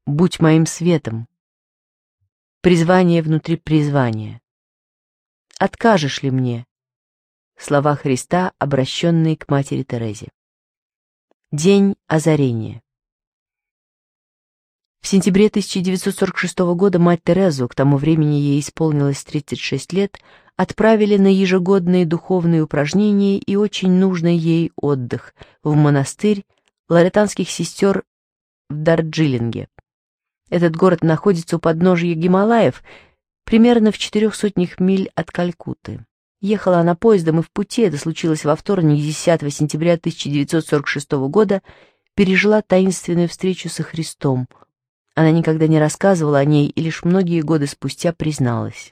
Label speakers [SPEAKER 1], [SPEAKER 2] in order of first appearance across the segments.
[SPEAKER 1] будь моим светом, призвание внутри призвания. Откажешь ли мне? Слова Христа, обращенные к матери Терезе. День озарения. В сентябре 1946 года мать Терезу, к тому времени ей исполнилось 36 лет, отправили на ежегодные духовные упражнения и очень нужный ей отдых в монастырь лоретанских сестер в Дарджилинге. Этот город находится у подножия Гималаев, примерно в 400 миль от Калькутты. Ехала она поездом, и в пути, это случилось во вторник, 10 сентября 1946 года, пережила таинственную встречу со Христом. Она никогда не рассказывала о ней и лишь многие годы спустя призналась.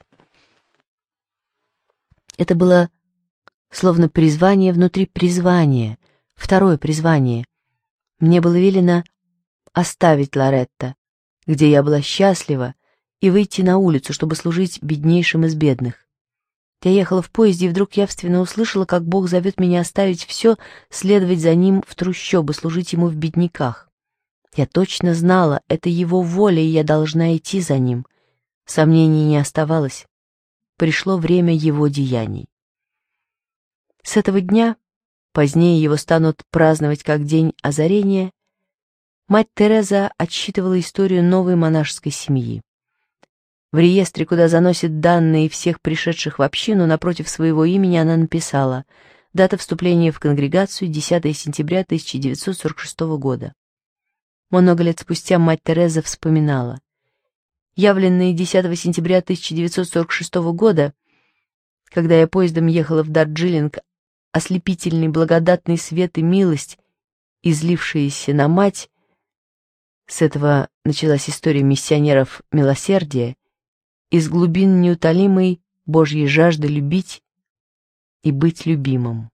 [SPEAKER 1] Это было словно призвание внутри призвания, второе призвание. Мне было велено оставить Лоретто, где я была счастлива, и выйти на улицу, чтобы служить беднейшим из бедных. Я ехала в поезде, и вдруг явственно услышала, как Бог зовет меня оставить все, следовать за Ним в трущобы, служить Ему в бедняках. Я точно знала, это Его воля, и я должна идти за Ним. Сомнений не оставалось. Пришло время Его деяний. С этого дня, позднее его станут праздновать как День озарения, мать Тереза отсчитывала историю новой монашеской семьи. В реестре, куда заносит данные всех пришедших в общину, напротив своего имени она написала: дата вступления в конгрегацию 10 сентября 1946 года. Много лет спустя мать Тереза вспоминала: явленные 10 сентября 1946 года, когда я поездом ехала в Дарджилинг, ослепительный благодатный свет и милость, излившиеся на мать, с этого началась история миссионеров милосердия, из глубин неутолимой Божьей жажды любить и быть любимым.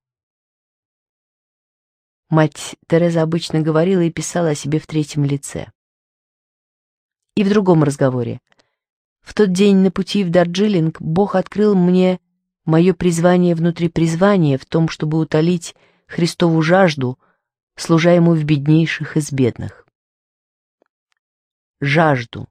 [SPEAKER 1] Мать Тереза обычно говорила и писала о себе в третьем лице. И в другом разговоре: в тот день на пути в Дарджилинг Бог открыл мне мое призвание внутри призвания в том, чтобы утолить Христову жажду, служа Ему в беднейших из бедных. Жажду.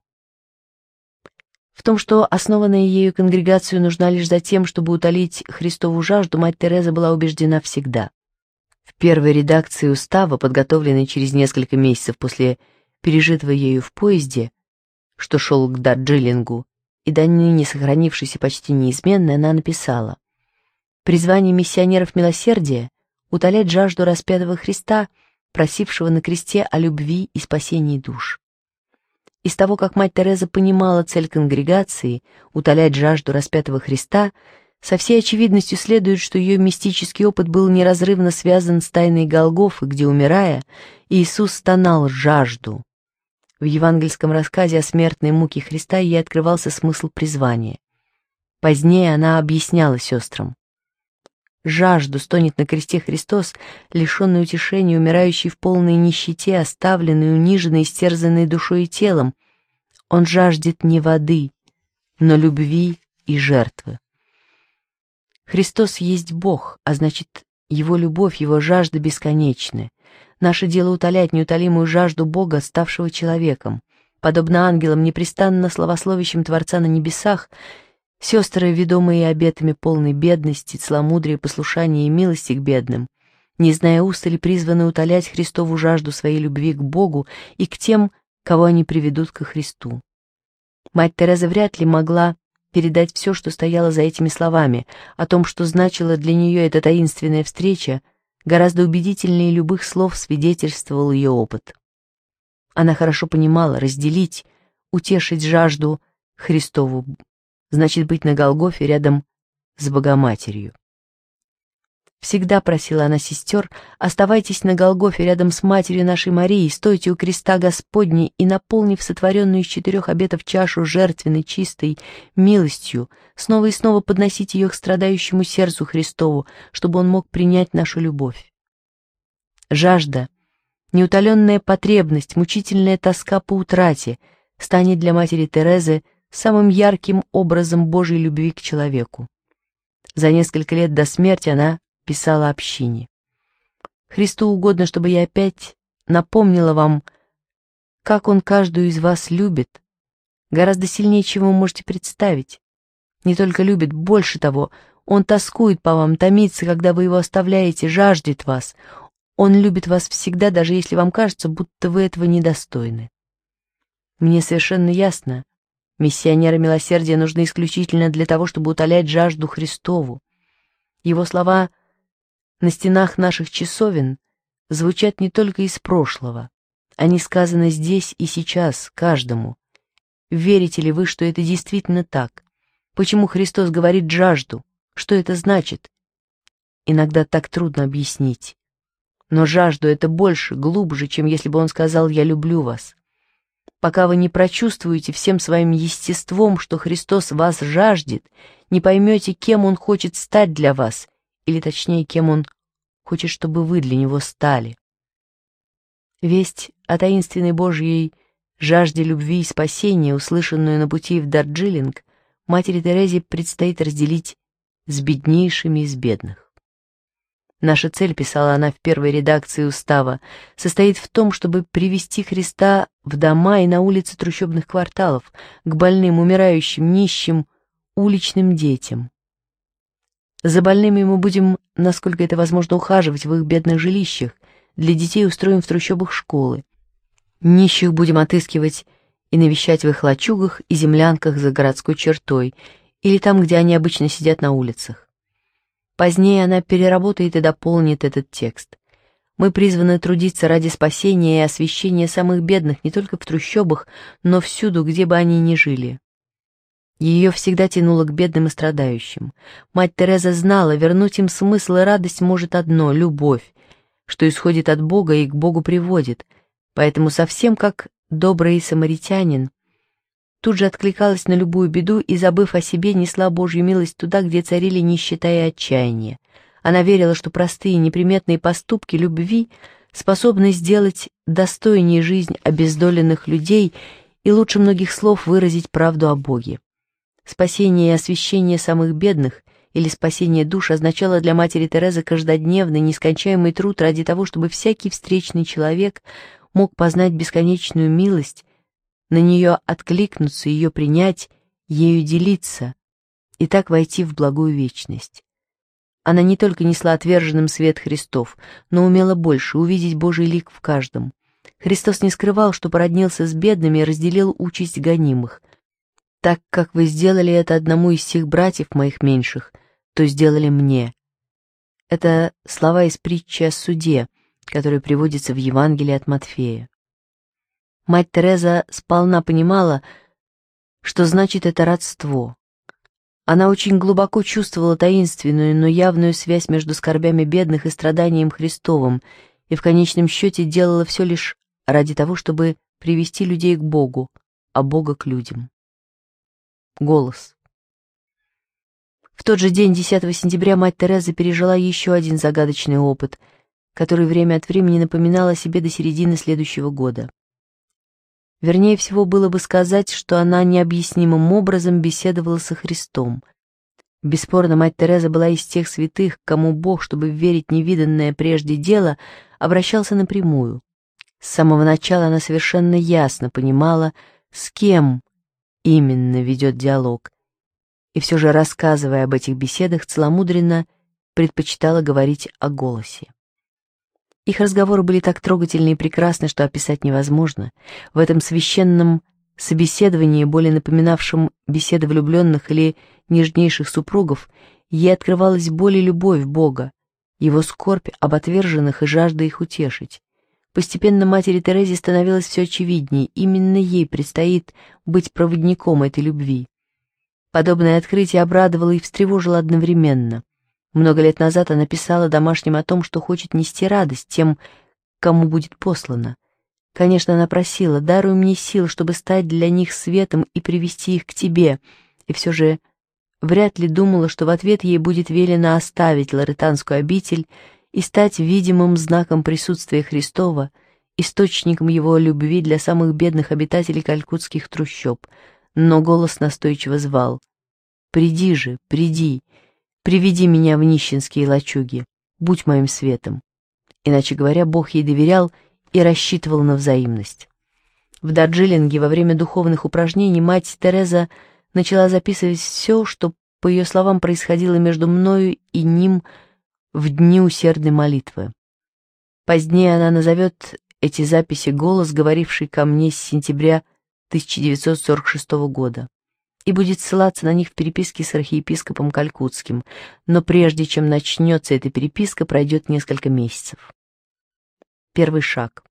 [SPEAKER 1] В том, что основанная ею конгрегация нужна лишь за тем, чтобы утолить Христову жажду, мать Тереза была убеждена всегда. В первой редакции устава, подготовленной через несколько месяцев после пережитого ею в поезде, что шел к Дарджилингу, и до ныне сохранившейся почти неизменной, она написала: «Призвание миссионеров милосердия — утолять жажду распятого Христа, просившего на кресте о любви и спасении душ». Из того, как мать Тереза понимала цель конгрегации — утолять жажду распятого Христа, со всей очевидностью следует, что ее мистический опыт был неразрывно связан с тайной Голгофы, где, умирая, Иисус стонал жажду. В евангельском рассказе о смертной муке Христа ей открывался смысл призвания. Позднее она объясняла сестрам: жажду стонет на кресте Христос, лишенный утешения, умирающий в полной нищете, оставленный, униженный, истерзанный душой и телом. Он жаждет не воды, но любви и жертвы. Христос есть Бог, а значит, Его любовь, Его жажда бесконечны. Наше дело утолять неутолимую жажду Бога, ставшего человеком. Подобно ангелам, непрестанно славословящим Творца на небесах, сестры, ведомые обетами полной бедности, целомудрия, послушания и милости к бедным, не зная устали, призваны утолять Христову жажду своей любви к Богу и к тем, кого они приведут ко Христу. Мать Тереза вряд ли могла передать все, что стояло за этими словами, о том, что значила для нее эта таинственная встреча, гораздо убедительнее любых слов свидетельствовал ее опыт. Она хорошо понимала: разделить, утешить жажду Христову значит быть на Голгофе рядом с Богоматерью. Всегда просила она сестер: оставайтесь на Голгофе рядом с Матерью нашей Марией, стойте у креста Господней и, наполнив сотворенную из 4 обетов чашу жертвенной чистой милостью, снова и снова подносить ее к страдающему сердцу Христову, чтобы он мог принять нашу любовь. Жажда, неутоленная потребность, мучительная тоска по утрате станет для матери Терезы самым ярким образом Божьей любви к человеку. За несколько лет до смерти она писала общине: «Христу угодно, чтобы я опять напомнила вам, как Он каждую из вас любит, гораздо сильнее, чем вы можете представить. Не только любит, больше того, Он тоскует по вам, томится, когда вы Его оставляете, жаждет вас. Он любит вас всегда, даже если вам кажется, будто вы этого недостойны. Мне совершенно ясно, миссионеры милосердия нужны исключительно для того, чтобы утолять жажду Христову. Его слова на стенах наших часовен звучат не только из прошлого. Они сказаны здесь и сейчас, каждому. Верите ли вы, что это действительно так? Почему Христос говорит «жажду»? Что это значит? Иногда так трудно объяснить. Но жажду — это больше, глубже, чем если бы Он сказал «я люблю вас». Пока вы не прочувствуете всем своим естеством, что Христос вас жаждет, не поймете, кем Он хочет стать для вас, или точнее, кем Он хочет, чтобы вы для Него стали. Весть о таинственной Божьей жажде любви и спасения, услышанную на пути в Дарджилинг, матери Терезе предстоит разделить с беднейшими из бедных. Наша цель, писала она в первой редакции устава, состоит в том, чтобы привести Христа в дома и на улицы трущобных кварталов, к больным, умирающим, нищим, уличным детям. За больными мы будем, насколько это возможно, ухаживать в их бедных жилищах, для детей устроим в трущобах школы. Нищих будем отыскивать и навещать в их лачугах и землянках за городской чертой, или там, где они обычно сидят на улицах. Позднее она переработает и дополнит этот текст. Мы призваны трудиться ради спасения и освящения самых бедных не только в трущобах, но всюду, где бы они ни жили. Ее всегда тянуло к бедным и страдающим. Мать Тереза знала, вернуть им смысл и радость может одно — любовь, что исходит от Бога и к Богу приводит, поэтому совсем как добрый самаритянин тут же откликалась на любую беду и, забыв о себе, несла Божью милость туда, где царили нищета и отчаяние. Она верила, что простые неприметные поступки любви способны сделать достойнее жизнь обездоленных людей и лучше многих слов выразить правду о Боге. Спасение и освящение самых бедных или спасение душ означало для матери Терезы каждодневный, нескончаемый труд ради того, чтобы всякий встречный человек мог познать бесконечную милость, на нее откликнуться, ее принять, ею делиться и так войти в благую вечность. Она не только несла отверженным свет Христов, но умела больше увидеть Божий лик в каждом. Христос не скрывал, что породнился с бедными и разделил участь гонимых. «Так как вы сделали это одному из сих братьев моих меньших, то сделали мне». Это слова из притчи о суде, которые приводятся в Евангелии от Матфея. Мать Тереза сполна понимала, что значит это родство. Она очень глубоко чувствовала таинственную, но явную связь между скорбями бедных и страданием Христовым, и в конечном счете делала все лишь ради того, чтобы привести людей к Богу, а Бога к людям. Голос. В тот же день, 10 сентября, мать Тереза пережила еще один загадочный опыт, который время от времени напоминал о себе до середины следующего года. Вернее всего было бы сказать, что она необъяснимым образом беседовала со Христом. Бесспорно, мать Тереза была из тех святых, к кому Бог, чтобы верить в невиданное прежде дело, обращался напрямую. С самого начала она совершенно ясно понимала, с кем именно ведет диалог, и все же, рассказывая об этих беседах, целомудренно предпочитала говорить о голосе. Их разговоры были так трогательны и прекрасны, что описать невозможно. В этом священном собеседовании, более напоминавшем беседы влюбленных или нежнейших супругов, ей открывалась боль и любовь Бога, его скорбь об отверженных и жажда их утешить. Постепенно матери Терезе становилось все очевиднее, именно ей предстоит быть проводником этой любви. Подобное открытие обрадовало и встревожило одновременно. Много лет назад она писала домашним о том, что хочет нести радость тем, кому будет послана. Конечно, она просила: «Даруй мне сил, чтобы стать для них светом и привести их к тебе», и все же вряд ли думала, что в ответ ей будет велено оставить лоретанскую обитель и стать видимым знаком присутствия Христова, источником его любви для самых бедных обитателей калькутских трущоб. Но голос настойчиво звал: «Приди же, приди, приведи меня в нищенские лачуги, будь моим светом». Иначе говоря, Бог ей доверял и рассчитывал на взаимность. В Дарджилинге во время духовных упражнений мать Тереза начала записывать все, что, по ее словам, происходило между мною и ним в дни усердной молитвы. Позднее она назовет эти записи «Голос, говоривший ко мне с сентября 1946 года», и будет ссылаться на них в переписке с архиепископом Калькутским, но прежде чем начнется эта переписка, пройдет несколько месяцев. Первый шаг.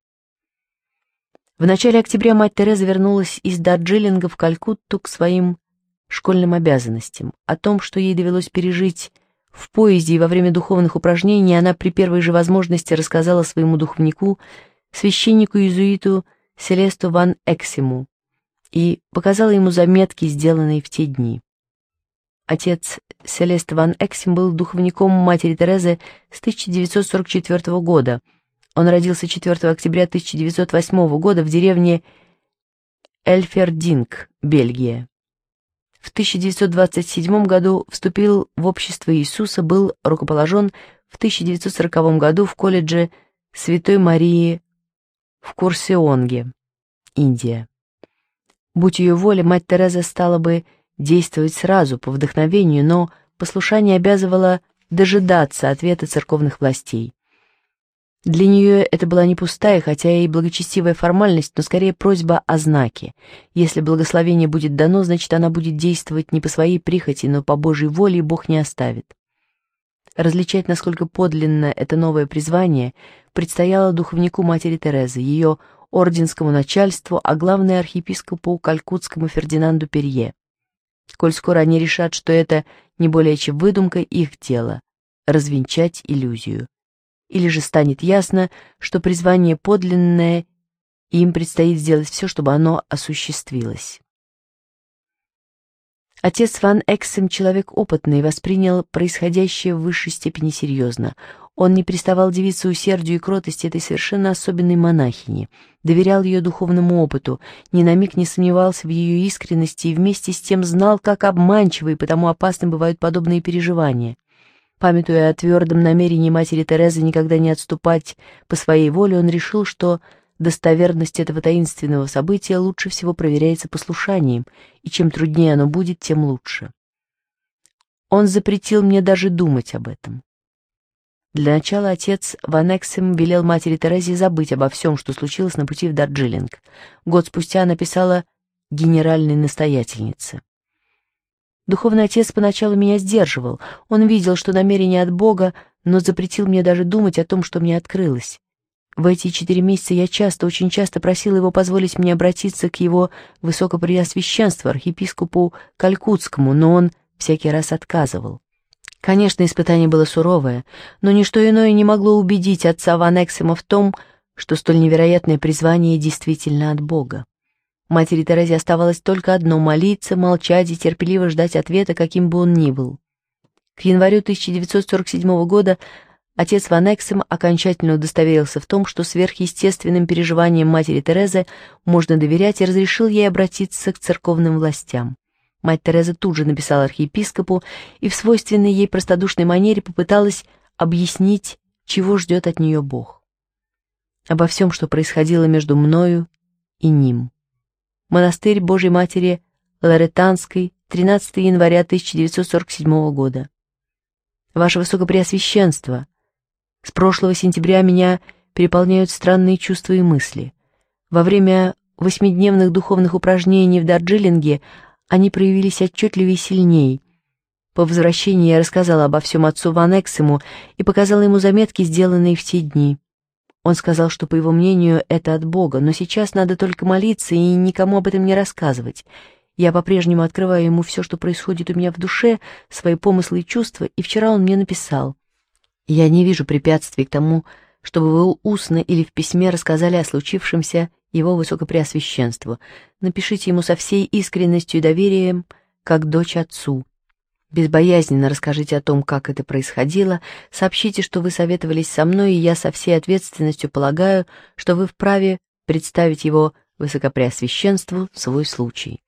[SPEAKER 1] В начале октября мать Тереза вернулась из Дарджилинга в Калькутту к своим школьным обязанностям. О том, что ей довелось пережить в поезде и во время духовных упражнений, она при первой же возможности рассказала своему духовнику, священнику-иезуиту Селесту ван Эксему, и показала ему заметки, сделанные в те дни. Отец Селест ван Эксем был духовником матери Терезы с 1944 года. Он родился 4 октября 1908 года в деревне Эльфердинг, Бельгия. В 1927 году вступил в общество Иисуса, был рукоположен в 1940 году в колледже Святой Марии в Курсеонге, Индия. Будь ее воля, мать Тереза стала бы действовать сразу, по вдохновению, но послушание обязывало дожидаться ответа церковных властей. Для нее это была не пустая, хотя и благочестивая формальность, но скорее просьба о знаке. Если благословение будет дано, значит, она будет действовать не по своей прихоти, но по Божьей воле, и Бог не оставит. Различать, насколько подлинно это новое призвание, предстояло духовнику матери Терезы, ее орденскому начальству, а главное архиепископу Калькутскому Фердинанду Перье. Коль скоро они решат, что это не более чем выдумка, их дело — развенчать иллюзию. Или же станет ясно, что призвание подлинное, и им предстоит сделать все, чтобы оно осуществилось. Отец ван Эксем, человек опытный, воспринял происходящее в высшей степени серьезно. Он не переставал дивиться усердию и кротости этой совершенно особенной монахини, доверял ее духовному опыту, ни на миг не сомневался в ее искренности и вместе с тем знал, как обманчивы и потому опасны бывают подобные переживания. Памятуя о твердом намерении матери Терезы никогда не отступать по своей воле, он решил, что достоверность этого таинственного события лучше всего проверяется послушанием, и чем труднее оно будет, тем лучше. Он запретил мне даже думать об этом. Для начала отец ван Эксем велел матери Терезе забыть обо всем, что случилось на пути в Дарджилинг. Год спустя она писала генеральной настоятельнице. Духовный отец поначалу меня сдерживал. Он видел, что намерение от Бога, но запретил мне даже думать о том, что мне открылось. В эти 4 месяца я очень часто просила его позволить мне обратиться к его высокопреосвященству, архиепископу Калькутскому, но он всякий раз отказывал. Конечно, испытание было суровое, но ничто иное не могло убедить отца ван Эксема в том, что столь невероятное призвание действительно от Бога. Матери Терезе оставалось только одно — молиться, молчать и терпеливо ждать ответа, каким бы он ни был. К январю 1947 года отец ван Эксем окончательно удостоверился в том, что сверхъестественным переживаниям матери Терезы можно доверять, и разрешил ей обратиться к церковным властям. Мать Тереза тут же написала архиепископу и в свойственной ей простодушной манере попыталась объяснить, чего ждет от нее Бог. Обо всем, что происходило между мною и ним. Монастырь Божьей Матери Лоретанской, 13 января 1947 года. Ваше Высокопреосвященство, с прошлого сентября меня переполняют странные чувства и мысли. Во время 8-дневных духовных упражнений в Дарджилинге они проявились отчетливее и сильней. По возвращении я рассказала обо всем отцу ван Эксему и показала ему заметки, сделанные в те дни. Он сказал, что, по его мнению, это от Бога, но сейчас надо только молиться и никому об этом не рассказывать. Я по-прежнему открываю ему все, что происходит у меня в душе, свои помыслы и чувства, и вчера он мне написал: «Я не вижу препятствий к тому, чтобы вы устно или в письме рассказали о случившемся его Высокопреосвященству. Напишите ему со всей искренностью и доверием, как дочь отцу. Безбоязненно расскажите о том, как это происходило, сообщите, что вы советовались со мной, и я со всей ответственностью полагаю, что вы вправе представить его Высокопреосвященству свой случай.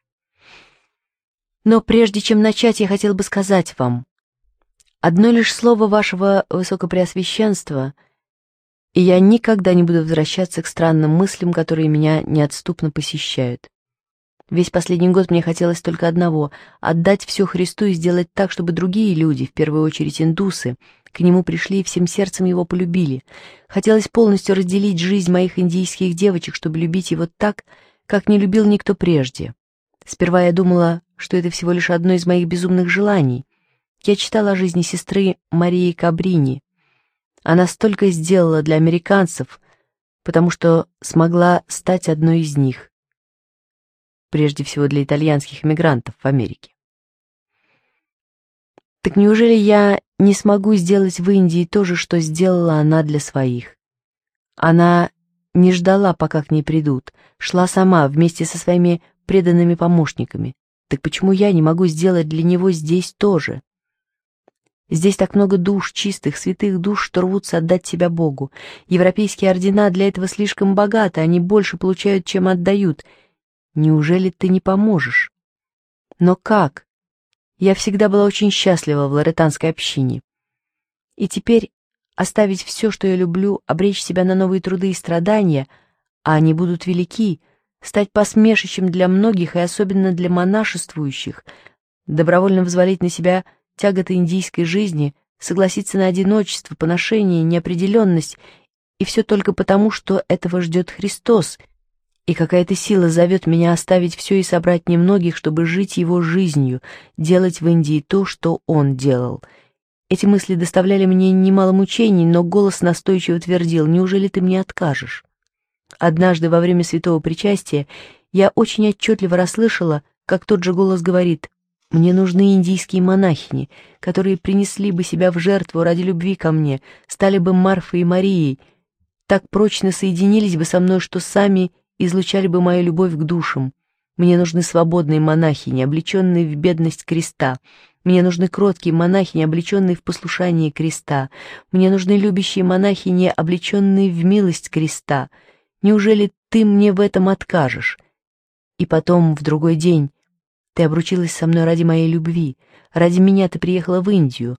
[SPEAKER 1] Но прежде чем начать, я хотел бы сказать вам, одно лишь слово вашего Высокопреосвященства, и я никогда не буду возвращаться к странным мыслям, которые меня неотступно посещают. Весь последний год мне хотелось только одного — отдать все Христу и сделать так, чтобы другие люди, в первую очередь индусы, к Нему пришли и всем сердцем Его полюбили. Хотелось полностью разделить жизнь моих индийских девочек, чтобы любить Его так, как не любил никто прежде. Сперва я думала, что это всего лишь одно из моих безумных желаний. Я читала о жизни сестры Марии Кабрини. Она столько сделала для американцев, потому что смогла стать одной из них. Прежде всего для итальянских эмигрантов в Америке. Так неужели я не смогу сделать в Индии то же, что сделала она для своих? Она не ждала, пока к ней придут, шла сама вместе со своими преданными помощниками. Так почему я не могу сделать для него здесь тоже? Здесь так много душ, чистых, святых душ, что рвутся отдать себя Богу. Европейские ордена для этого слишком богаты, они больше получают, чем отдают. Неужели ты не поможешь? Но как? Я всегда была очень счастлива в лоретанской общине. И теперь оставить все, что я люблю, обречь себя на новые труды и страдания, а они будут велики, стать посмешищем для многих и особенно для монашествующих, добровольно взвалить на себя тяготы индийской жизни, согласиться на одиночество, поношение, неопределенность, и все только потому, что этого ждет Христос, и какая-то сила зовет меня оставить все и собрать немногих, чтобы жить Его жизнью, делать в Индии то, что Он делал. Эти мысли доставляли мне немало мучений, но голос настойчиво твердил: «Неужели ты мне откажешь?» Однажды во время святого причастия я очень отчетливо расслышала, как тот же голос говорит: «Мне нужны индийские монахини, которые принесли бы себя в жертву ради любви ко мне, стали бы Марфой и Марией, так прочно соединились бы со мной, что сами излучали бы мою любовь к душам. Мне нужны свободные монахини, облеченные в бедность креста. Мне нужны кроткие монахини, облеченные в послушание креста. Мне нужны любящие монахини, облеченные в милость креста. Неужели ты мне в этом откажешь?» И потом, в другой день: «Ты обручилась со мной ради моей любви, ради меня ты приехала в Индию.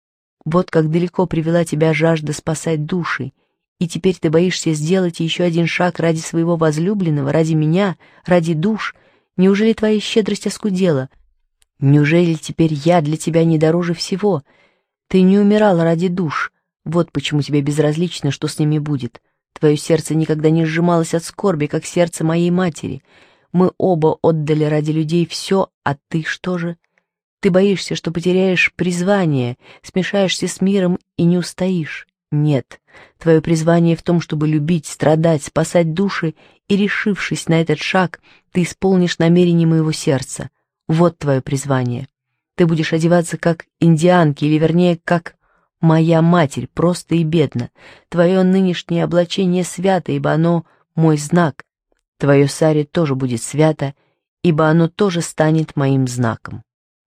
[SPEAKER 1] Вот как далеко привела тебя жажда спасать души. И теперь ты боишься сделать еще один шаг ради своего возлюбленного, ради меня, ради душ. Неужели твоя щедрость оскудела? Неужели теперь я для тебя не дороже всего? Ты не умирала ради душ. Вот почему тебе безразлично, что с ними будет. Твое сердце никогда не сжималось от скорби, как сердце моей матери. Мы оба отдали ради людей все, а ты что же? Ты боишься, что потеряешь призвание, смешаешься с миром и не устоишь. Нет, твое призвание в том, чтобы любить, страдать, спасать души, и, решившись на этот шаг, ты исполнишь намерение моего сердца. Вот твое призвание. Ты будешь одеваться как индианки, или вернее, как моя матерь, просто и бедно. Твое нынешнее облачение свято, ибо оно мой знак. Твое сари тоже будет свято, ибо оно тоже станет моим знаком».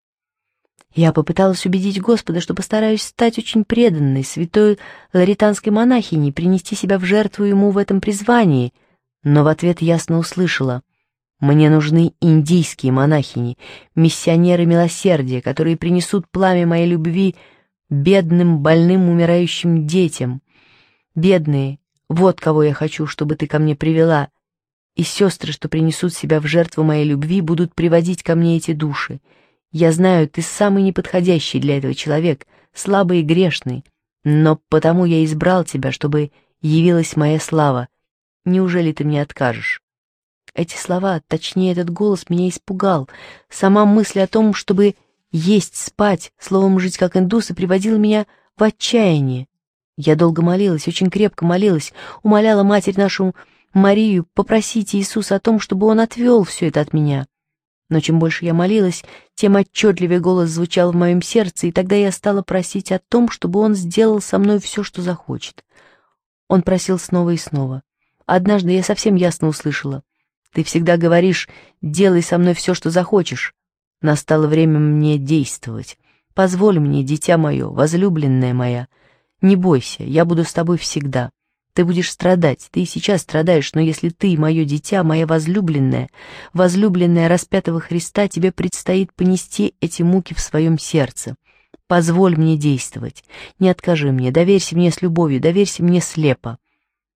[SPEAKER 1] Я попыталась убедить Господа, что постараюсь стать очень преданной, святой лоретанской монахиней, принести себя в жертву Ему в этом призвании, но в ответ ясно услышала: «Мне нужны индийские монахини, миссионеры милосердия, которые принесут пламя моей любви бедным, больным, умирающим детям. Бедные, вот кого я хочу, чтобы ты ко мне привела, и сестры, что принесут себя в жертву моей любви, будут приводить ко мне эти души. Я знаю, ты самый неподходящий для этого человек, слабый и грешный, но потому я избрал тебя, чтобы явилась моя слава. Неужели ты мне откажешь?» Эти слова, точнее этот голос, меня испугал. Сама мысль о том, чтобы есть, спать, словом, жить как индусы, приводила меня в отчаяние. Я долго молилась, очень крепко молилась, умоляла Матерь нашу Марию попросить Иисуса о том, чтобы Он отвел все это от меня. Но чем больше я молилась, тем отчетливее голос звучал в моем сердце, и тогда я стала просить о том, чтобы Он сделал со мной все, что захочет. Он просил снова и снова. Однажды я совсем ясно услышала: «Ты всегда говоришь: делай со мной все, что захочешь. Настало время мне действовать. Позволь мне, дитя мое, возлюбленная моя. Не бойся, я буду с тобой всегда. Ты будешь страдать, ты и сейчас страдаешь, но если ты, мое дитя, моя возлюбленная, возлюбленная распятого Христа, тебе предстоит понести эти муки в своем сердце. Позволь мне действовать, не откажи мне, доверься мне с любовью, доверься мне слепо.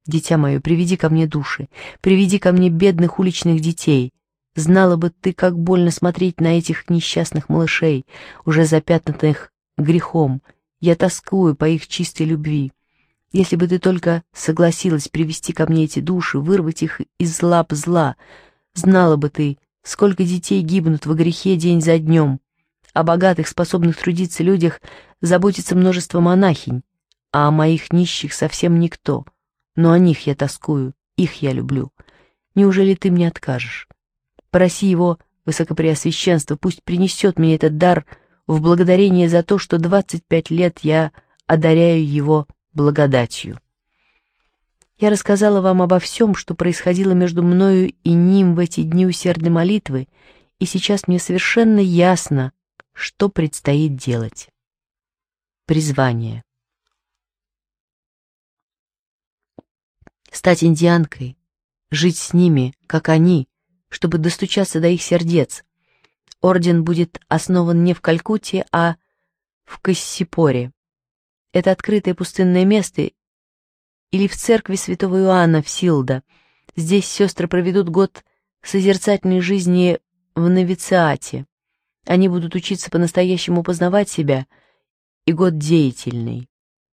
[SPEAKER 1] Дитя мое, приведи ко мне души, приведи ко мне бедных уличных детей. Знала бы ты, как больно смотреть на этих несчастных малышей, уже запятнанных грехом. Я тоскую по их чистой любви. Если бы ты только согласилась привести ко мне эти души, вырвать их из лап зла, знала бы ты, сколько детей гибнут во грехе день за днем. О богатых, способных трудиться людях заботится множество монахинь, а о моих нищих совсем никто. Но о них я тоскую, их я люблю. Неужели ты мне откажешь? Проси его высокопреосвященство, пусть принесет мне этот дар в благодарение за то, что 25 лет я одаряю его благодатью. Я рассказала вам обо всем, что происходило между мною и ним в эти дни усердной молитвы, и сейчас мне совершенно ясно, что предстоит делать. Призвание. Стать индианкой, жить с ними, как они, чтобы достучаться до их сердец. Орден будет основан не в Калькутте, а в Кассипоре. Это открытое пустынное место, или в церкви святого Иоанна в Силда. Здесь сестры проведут год созерцательной жизни в новициате. Они будут учиться по-настоящему познавать себя, и год деятельный.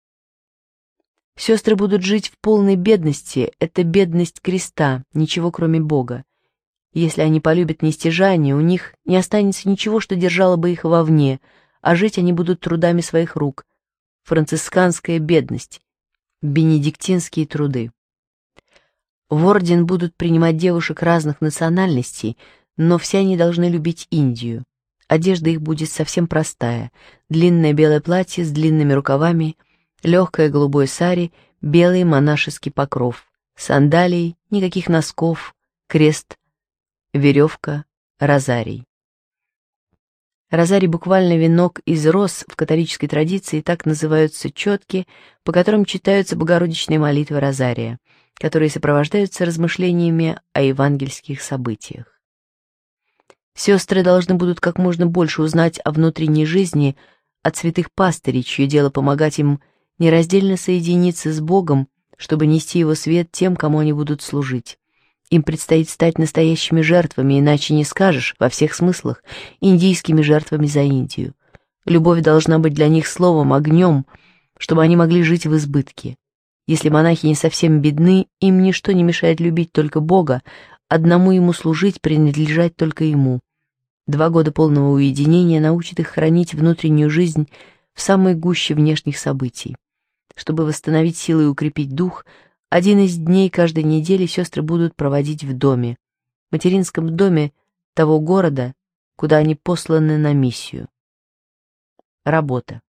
[SPEAKER 1] Сестры будут жить в полной бедности, это бедность креста, ничего кроме Бога. Если они полюбят нестяжание, у них не останется ничего, что держало бы их вовне, а жить они будут трудами своих рук. Францисканская бедность, бенедиктинские труды. В орден будут принимать девушек разных национальностей, но все они должны любить Индию. Одежда их будет совсем простая, длинное белое платье с длинными рукавами, легкое голубое сари, белый монашеский покров, сандалии, никаких носков, крест, веревка, розарий. Розарий буквально венок из роз в католической традиции, так называются четки, по которым читаются богородичные молитвы розария, которые сопровождаются размышлениями о евангельских событиях. Сестры должны будут как можно больше узнать о внутренней жизни от святых пастырей, чье дело помогать им нераздельно соединиться с Богом, чтобы нести Его свет тем, кому они будут служить. Им предстоит стать настоящими жертвами, иначе не скажешь, во всех смыслах, индийскими жертвами за Индию. Любовь должна быть для них словом, огнем, чтобы они могли жить в избытке. Если монахи не совсем бедны, им ничто не мешает любить только Бога, одному Ему служить, принадлежать только Ему. 2 года полного уединения научат их хранить внутреннюю жизнь в самой гуще внешних событий. Чтобы восстановить силы и укрепить дух, 1 из дней каждой недели сестры будут проводить в доме, материнском доме того города, куда они посланы на миссию. Работа.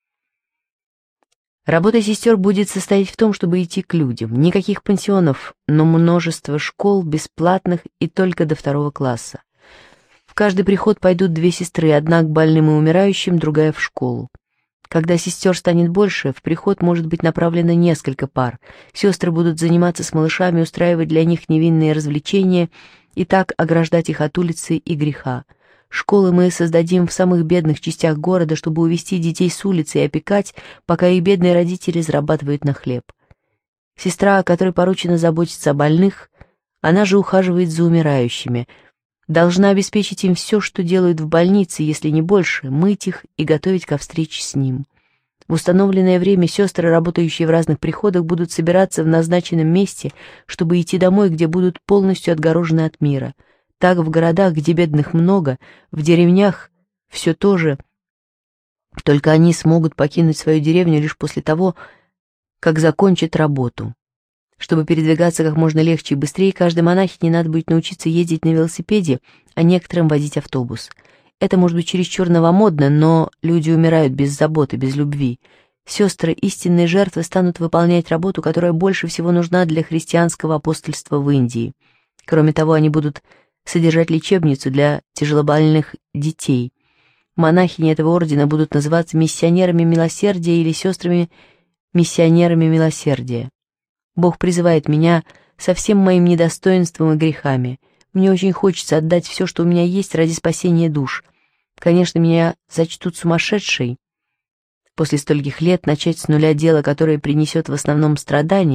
[SPEAKER 1] Работа сестер будет состоять в том, чтобы идти к людям. Никаких пансионов, но множество школ, бесплатных и только до 2 класса. В каждый приход пойдут 2 сестры, одна к больным и умирающим, другая в школу. Когда сестер станет больше, в приход может быть направлено несколько пар. Сестры будут заниматься с малышами, устраивать для них невинные развлечения и так ограждать их от улицы и греха. Школы мы создадим в самых бедных частях города, чтобы увести детей с улицы и опекать, пока их бедные родители зарабатывают на хлеб. Сестра, которой поручено заботиться о больных, она же ухаживает за умирающими, должна обеспечить им все, что делают в больнице, если не больше, мыть их и готовить ко встрече с ним. В установленное время сестры, работающие в разных приходах, будут собираться в назначенном месте, чтобы идти домой, где будут полностью отгорожены от мира. Так в городах, где бедных много, в деревнях все то же, только они смогут покинуть свою деревню лишь после того, как закончат работу. Чтобы передвигаться как можно легче и быстрее, каждой монахине надо будет научиться ездить на велосипеде, а некоторым водить автобус. Это может быть чересчур новомодно, но люди умирают без заботы, без любви. Сестры, истинные жертвы, станут выполнять работу, которая больше всего нужна для христианского апостольства в Индии. Кроме того, они будут содержать лечебницу для тяжелобольных детей. Монахини этого ордена будут называться миссионерами милосердия или сестрами-миссионерами милосердия. Бог призывает меня со всем моим недостоинством и грехами. Мне очень хочется отдать все, что у меня есть, ради спасения душ. Конечно, меня зачтут сумасшедшей. После стольких лет начать с нуля дело, которое принесет в основном страдания,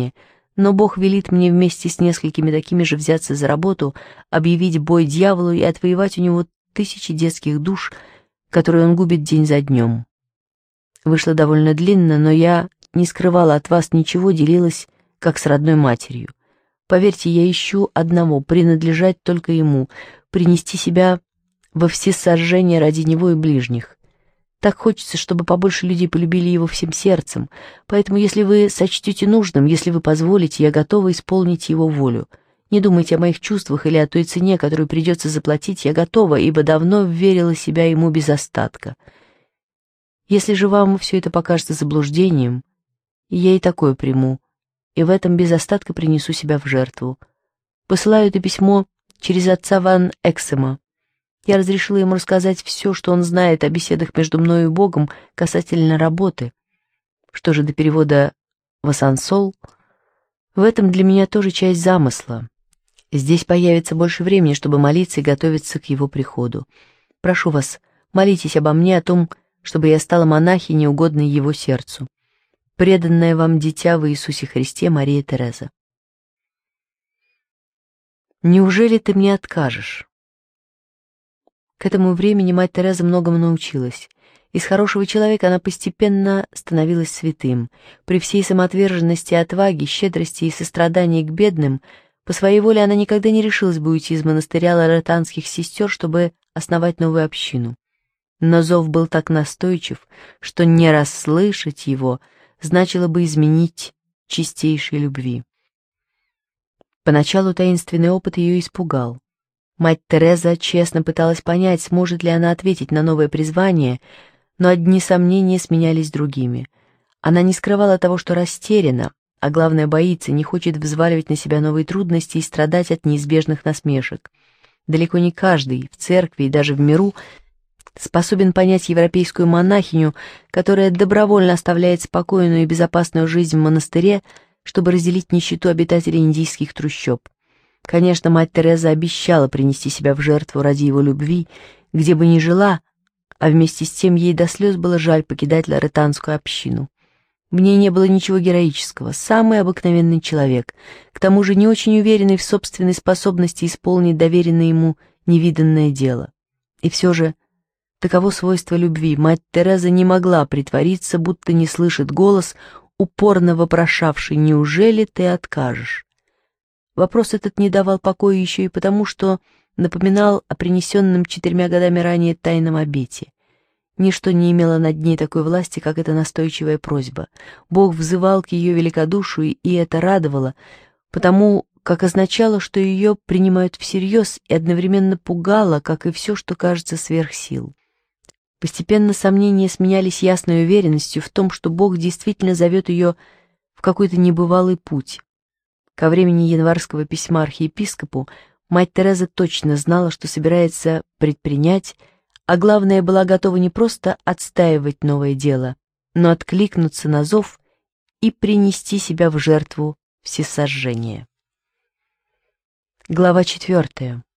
[SPEAKER 1] но Бог велит мне вместе с несколькими такими же взяться за работу, объявить бой дьяволу и отвоевать у него тысячи детских душ, которые он губит день за днем. Вышло довольно длинно, но я не скрывала от вас ничего, делилась как с родной матерью. Поверьте, я ищу одного — принадлежать только ему, принести себя во всесожжение ради него и ближних. Так хочется, чтобы побольше людей полюбили его всем сердцем, поэтому если вы сочтете нужным, если вы позволите, я готова исполнить его волю. Не думайте о моих чувствах или о той цене, которую придется заплатить, я готова, ибо давно вверила себя ему без остатка. Если же вам все это покажется заблуждением, я и такое приму, и в этом без остатка принесу себя в жертву. Посылаю это письмо через отца Ван Эксема. Я разрешила ему рассказать все, что он знает о беседах между мною и Богом касательно работы. Что же до перевода в Асансол, в этом для меня тоже часть замысла. Здесь появится больше времени, чтобы молиться и готовиться к его приходу. Прошу вас, молитесь обо мне, о том, чтобы я стала монахиней, угодной его сердцу. Преданная вам дитя в Иисусе Христе, Мария Тереза. Неужели ты мне откажешь? К этому времени мать Тереза многому научилась. Из хорошего человека она постепенно становилась святым. При всей самоотверженности, отваге, щедрости и сострадании к бедным, по своей воле она никогда не решилась бы уйти из монастыря лоретанских сестер, чтобы основать новую общину. Но зов был так настойчив, что не расслышать его значило бы изменить чистейшей любви. Поначалу таинственный опыт ее испугал. Мать Тереза честно пыталась понять, сможет ли она ответить на новое призвание, но одни сомнения сменялись другими. Она не скрывала того, что растеряна, а главное боится, не хочет взваливать на себя новые трудности и страдать от неизбежных насмешек. Далеко не каждый в церкви и даже в миру способен понять европейскую монахиню, которая добровольно оставляет спокойную и безопасную жизнь в монастыре, чтобы разделить нищету обитателей индийских трущоб. Конечно, мать Тереза обещала принести себя в жертву ради его любви, где бы ни жила, а вместе с тем ей до слез было жаль покидать лоретанскую общину. В ней не было ничего героического, самый обыкновенный человек, к тому же не очень уверенный в собственной способности исполнить доверенное ему невиданное дело. И все же таково свойство любви. Мать Тереза не могла притвориться, будто не слышит голос, упорно вопрошавший: «Неужели ты откажешь?» Вопрос этот не давал покоя еще и потому, что напоминал о принесенном 4 годами ранее тайном обете. Ничто не имело над ней такой власти, как эта настойчивая просьба. Бог взывал к ее великодушию, и это радовало, потому как означало, что ее принимают всерьез, и одновременно пугало, как и все, что кажется сверх сил. Постепенно сомнения сменялись ясной уверенностью в том, что Бог действительно зовет ее в какой-то небывалый путь. Ко времени январского письма архиепископу мать Тереза точно знала, что собирается предпринять, а главное, была готова не просто отстаивать новое дело, но откликнуться на зов и принести себя в жертву всесожжения. Глава 4.